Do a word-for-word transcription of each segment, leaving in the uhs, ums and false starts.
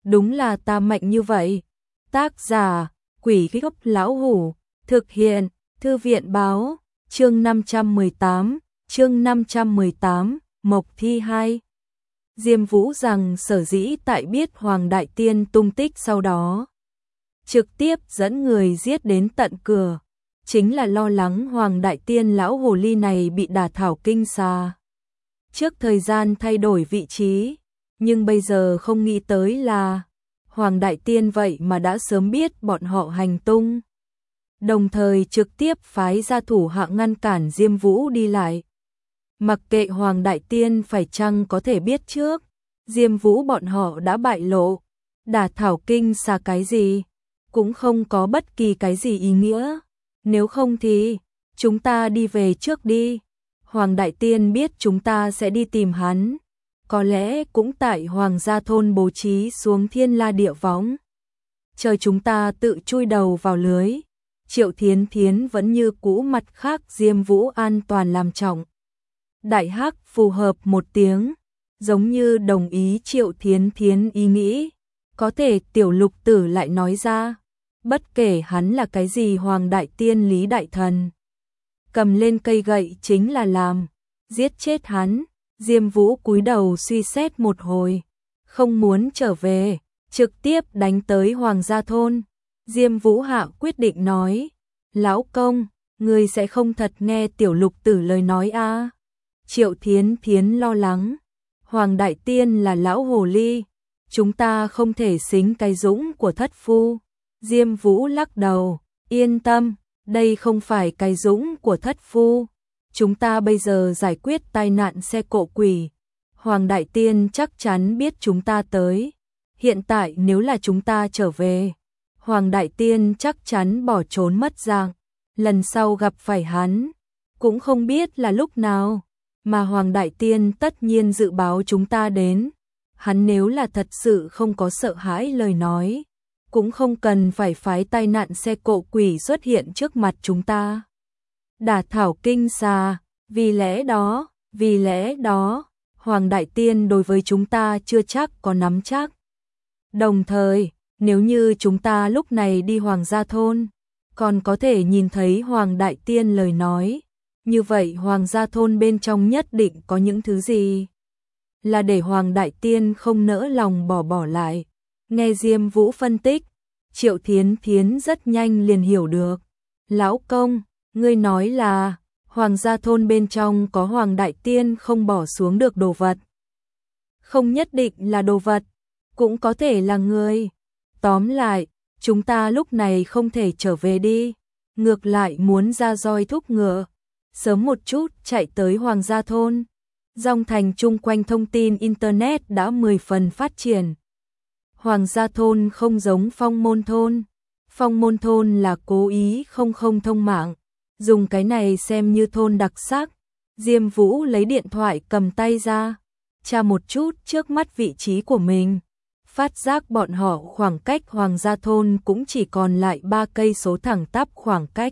đúng là ta mạnh như vậy. Tác giả, Quỷ Gốc Lão Hủ, thực hiện, Thư viện báo, chương năm trăm mười tám, chương năm trăm mười tám, Mộc Thi hai. Diêm Vũ rằng sở dĩ tại biết Hoàng Đại Tiên tung tích sau đó, trực tiếp dẫn người giết đến tận cửa, chính là lo lắng Hoàng Đại Tiên lão hồ ly này bị đả thảo kinh xà. Trước thời gian thay đổi vị trí, nhưng bây giờ không nghĩ tới là Hoàng Đại Tiên vậy mà đã sớm biết bọn họ hành tung. Đồng thời trực tiếp phái ra thủ hạ ngăn cản Diêm Vũ đi lại. Mặc kệ Hoàng Đại Tiên phải chăng có thể biết trước, Diêm Vũ bọn họ đã bại lộ, đả thảo kinh xà cái gì, cũng không có bất kỳ cái gì ý nghĩa. Nếu không thì, chúng ta đi về trước đi. Hoàng Đại Tiên biết chúng ta sẽ đi tìm hắn, có lẽ cũng tại Hoàng gia thôn bố trí xuống thiên la địa võng, chờ chúng ta tự chui đầu vào lưới. Triệu Thiến Thiến vẫn như cũ, mặt khác Diêm Vũ an toàn làm trọng. Đại Hắc phù hợp một tiếng, giống như đồng ý Triệu Thiến Thiến ý nghĩ. Có thể Tiểu Lục Tử lại nói ra, bất kể hắn là cái gì Hoàng Đại Tiên Lý Đại Thần, cầm lên cây gậy chính là làm, giết chết hắn. Diêm Vũ cúi đầu suy xét một hồi, không muốn trở về, trực tiếp đánh tới Hoàng gia thôn. Diêm Vũ hạ quyết định nói, lão công, ngươi sẽ không thật nghe Tiểu Lục Tử lời nói a? À? Triệu Thiến Thiến lo lắng, Hoàng Đại Tiên là lão hồ ly, chúng ta không thể xính cái dũng của thất phu. Diêm Vũ lắc đầu, yên tâm, đây không phải cái dũng của thất phu. Chúng ta bây giờ giải quyết tai nạn xe cộ quỷ. Hoàng Đại Tiên chắc chắn biết chúng ta tới. Hiện tại nếu là chúng ta trở về, Hoàng Đại Tiên chắc chắn bỏ trốn mất dạng. Lần sau gặp phải hắn, cũng không biết là lúc nào, mà Hoàng Đại Tiên tất nhiên dự báo chúng ta đến. Hắn nếu là thật sự không có sợ hãi lời nói, cũng không cần phải phái tai nạn xe cộ quỷ xuất hiện trước mặt chúng ta. Đả thảo kinh xà, vì lẽ đó, vì lẽ đó, Hoàng Đại Tiên đối với chúng ta chưa chắc có nắm chắc. Đồng thời, nếu như chúng ta lúc này đi Hoàng gia thôn, còn có thể nhìn thấy Hoàng Đại Tiên lời nói, như vậy Hoàng gia thôn bên trong nhất định có những thứ gì là để Hoàng Đại Tiên không nỡ lòng bỏ bỏ lại. Nghe Diêm Vũ phân tích, Triệu Thiến Thiến rất nhanh liền hiểu được. Lão công, ngươi nói là Hoàng gia thôn bên trong có Hoàng Đại Tiên không bỏ xuống được đồ vật. Không nhất định là đồ vật, cũng có thể là người. Tóm lại, chúng ta lúc này không thể trở về đi, ngược lại muốn ra roi thúc ngựa, sớm một chút chạy tới Hoàng gia thôn. Dòng thành chung quanh thông tin Internet đã mười phần phát triển. Hoàng gia thôn không giống Phong Môn thôn. Phong Môn thôn là cố ý không không thông mạng, dùng cái này xem như thôn đặc sắc. Diêm Vũ lấy điện thoại cầm tay ra, tra một chút trước mắt vị trí của mình, phát giác bọn họ khoảng cách Hoàng gia thôn cũng chỉ còn lại ba cây số thẳng tắp khoảng cách.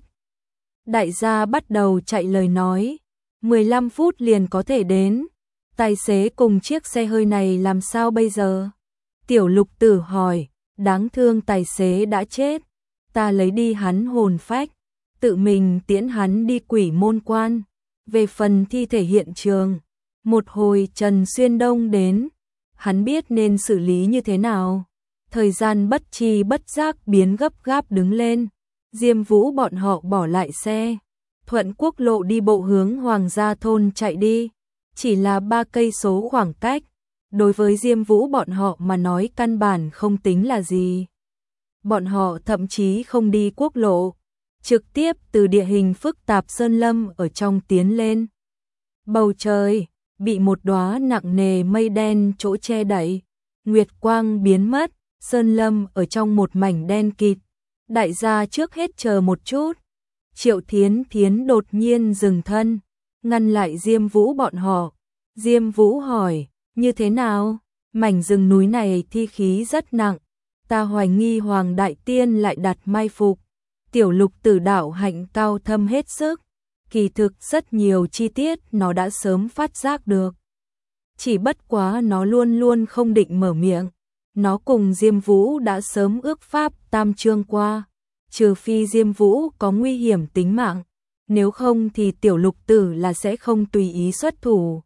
Đại gia bắt đầu chạy lời nói, mười lăm phút liền có thể đến. Tài xế cùng chiếc xe hơi này làm sao bây giờ? Tiểu Lục Tử hỏi, đáng thương tài xế đã chết, ta lấy đi hắn hồn phách, tự mình tiễn hắn đi Quỷ Môn Quan. Về phần thi thể hiện trường, một hồi Trần Xuyên Đông đến, hắn biết nên xử lý như thế nào. Thời gian bất chi bất giác biến gấp gáp đứng lên. Diêm Vũ bọn họ bỏ lại xe, thuận quốc lộ đi bộ hướng Hoàng gia thôn chạy đi. Chỉ là ba cây số khoảng cách, đối với Diêm Vũ bọn họ mà nói căn bản không tính là gì. Bọn họ thậm chí không đi quốc lộ, trực tiếp từ địa hình phức tạp sơn lâm ở trong tiến lên. Bầu trời bị một đóa nặng nề mây đen chỗ che đậy, nguyệt quang biến mất, sơn lâm ở trong một mảnh đen kịt. Đại gia trước hết chờ một chút. Triệu Thiến Thiến đột nhiên dừng thân, ngăn lại Diêm Vũ bọn họ. Diêm Vũ hỏi, như thế nào? Mảnh rừng núi này thi khí rất nặng, ta hoài nghi Hoàng Đại Tiên lại đặt mai phục. Tiểu Lục Tử đạo hạnh cao thâm hết sức, kỳ thực rất nhiều chi tiết nó đã sớm phát giác được. Chỉ bất quá nó luôn luôn không định mở miệng. nó cùng Diêm Vũ đã sớm ước pháp tam chương qua, trừ phi Diêm Vũ có nguy hiểm tính mạng, nếu không thì tiểu lục tử là sẽ không tùy ý xuất thủ.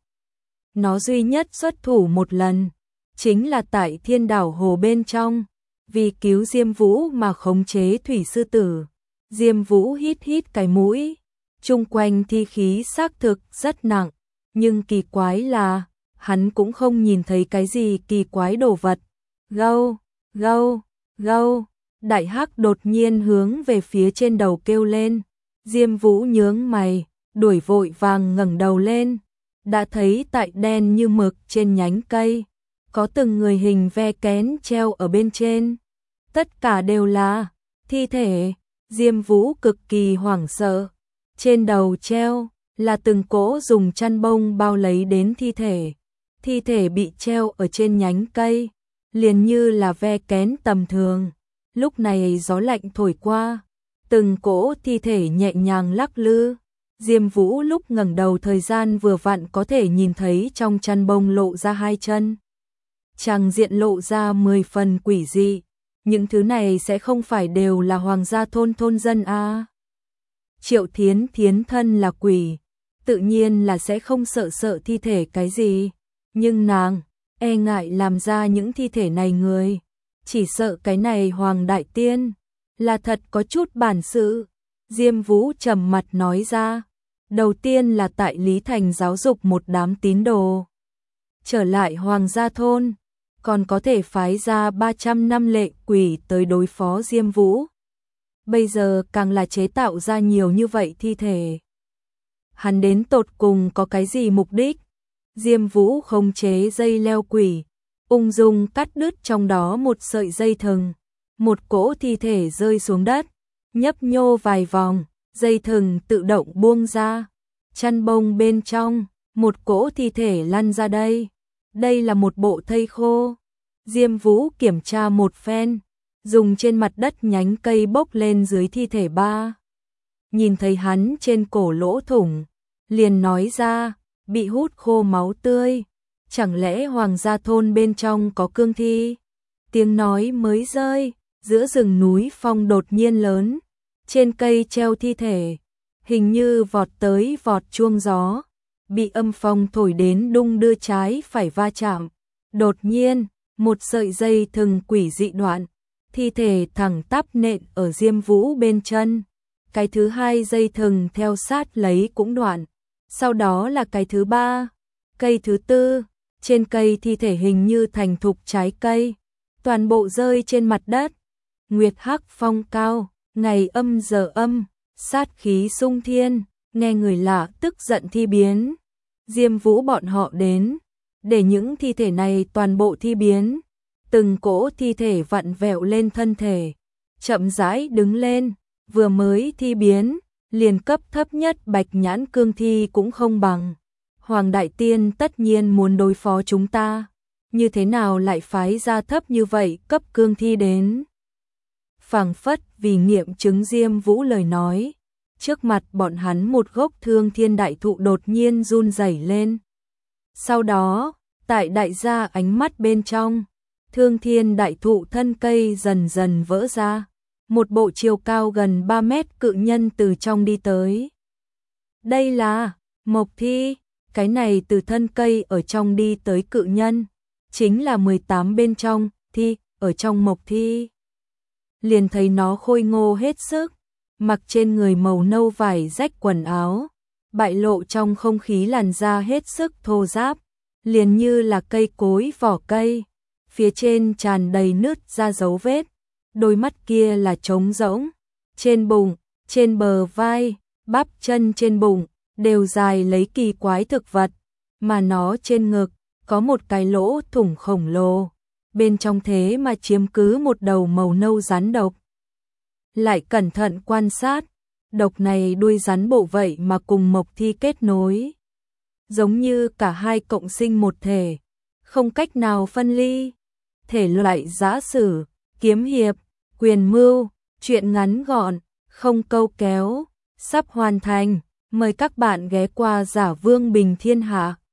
Nó duy nhất xuất thủ một lần, chính là tại Thiên Đảo Hồ bên trong, vì cứu Diêm Vũ mà khống chế thủy sư tử. Diêm Vũ hít hít cái mũi, chung quanh thi khí xác thực rất nặng, nhưng kỳ quái là, hắn cũng không nhìn thấy cái gì kỳ quái đồ vật. Gâu, gâu, gâu, đại hắc đột nhiên hướng về phía trên đầu kêu lên. Diêm Vũ nhướng mày, đuổi vội vàng ngẩng đầu lên, đã thấy tại đen như mực trên nhánh cây, có từng người hình ve kén treo ở bên trên. Tất cả đều là thi thể. Diêm Vũ cực kỳ hoảng sợ, trên đầu treo là từng cỗ dùng chăn bông bao lấy đến thi thể. Thi thể bị treo ở trên nhánh cây, liền như là ve kén tầm thường. Lúc này gió lạnh thổi qua, từng cỗ thi thể nhẹ nhàng lắc lư. Diêm Vũ lúc ngẩng đầu thời gian vừa vặn có thể nhìn thấy trong chăn bông lộ ra hai chân. Tràng diện lộ ra mười phần quỷ dị. Những thứ này sẽ không phải đều là hoàng gia thôn thôn dân à. Triệu Thiến Thiến thân là quỷ, tự nhiên là sẽ không sợ sợ thi thể cái gì. Nhưng nàng, e ngại làm ra những thi thể này người. Chỉ sợ cái này Hoàng Đại Tiên, là thật có chút bản sự. Diêm Vũ trầm mặt nói ra. Đầu tiên là tại Lý Thành giáo dục một đám tín đồ. Trở lại Hoàng gia thôn, còn có thể phái ra ba trăm năm lệ quỷ tới đối phó Diêm Vũ. Bây giờ càng là chế tạo ra nhiều như vậy thi thể. Hắn đến tột cùng có cái gì mục đích? Diêm Vũ khống chế dây leo quỷ, ung dung cắt đứt trong đó một sợi dây thừng. Một cỗ thi thể rơi xuống đất, nhấp nhô vài vòng, dây thừng tự động buông ra. Chăn bông bên trong, một cỗ thi thể lăn ra đây. Đây là một bộ thây khô. Diêm Vũ kiểm tra một phen, dùng trên mặt đất nhánh cây bốc lên dưới thi thể ba. Nhìn thấy hắn trên cổ lỗ thủng, liền nói ra, bị hút khô máu tươi. Chẳng lẽ Hoàng gia thôn bên trong có cương thi? Tiếng nói mới rơi, giữa rừng núi phong đột nhiên lớn. Trên cây treo thi thể, hình như vọt tới vọt chuông gió. Bị âm phong thổi đến đung đưa trái phải va chạm. Đột nhiên, một sợi dây thừng quỷ dị đoạn, thi thể thẳng tắp nện ở Diêm Vũ bên chân. Cái thứ hai dây thừng theo sát lấy cũng đoạn. Sau đó là cái thứ ba, cây thứ tư, trên cây thi thể hình như thành thục trái cây, toàn bộ rơi trên mặt đất. Nguyệt hắc phong cao, ngày âm giờ âm, sát khí sung thiên, nghe người lạ tức giận thi biến. Diêm Vũ bọn họ đến, để những thi thể này toàn bộ thi biến. Từng cỗ thi thể vặn vẹo lên thân thể, chậm rãi đứng lên, vừa mới thi biến, liền cấp thấp nhất bạch nhãn cương thi cũng không bằng. Hoàng Đại Tiên tất nhiên muốn đối phó chúng ta, như thế nào lại phái ra thấp như vậy cấp cương thi đến? Phảng phất vì nghiệm chứng Diêm Vũ lời nói, trước mặt bọn hắn một gốc Thương Thiên đại thụ đột nhiên run rẩy lên. Sau đó, tại đại gia ánh mắt bên trong, Thương Thiên đại thụ thân cây dần dần vỡ ra, một bộ chiều cao gần ba mét cự nhân từ trong đi tới. Đây là Mộc Thi, cái này từ thân cây ở trong đi tới cự nhân, chính là mười tám bên trong thi ở trong Mộc Thi. Liền thấy nó khôi ngô hết sức, mặc trên người màu nâu vải rách quần áo, bại lộ trong không khí làn da hết sức thô ráp, liền như là cây cối vỏ cây, phía trên tràn đầy nứt ra dấu vết, đôi mắt kia là trống rỗng, trên bụng, trên bờ vai, bắp chân trên bụng, đều dài lấy kỳ quái thực vật, mà nó trên ngực, có một cái lỗ thủng khổng lồ, bên trong thế mà chiếm cứ một đầu màu nâu rắn độc. Lại cẩn thận quan sát, độc này đuôi rắn bộ vậy mà cùng Mộc Thi kết nối. Giống như cả hai cộng sinh một thể, không cách nào phân ly. Thể loại giã sử, kiếm hiệp, quyền mưu, truyện ngắn gọn, không câu kéo, sắp hoàn thành. Mời các bạn ghé qua Giả Vương Bình Thiên Hạ.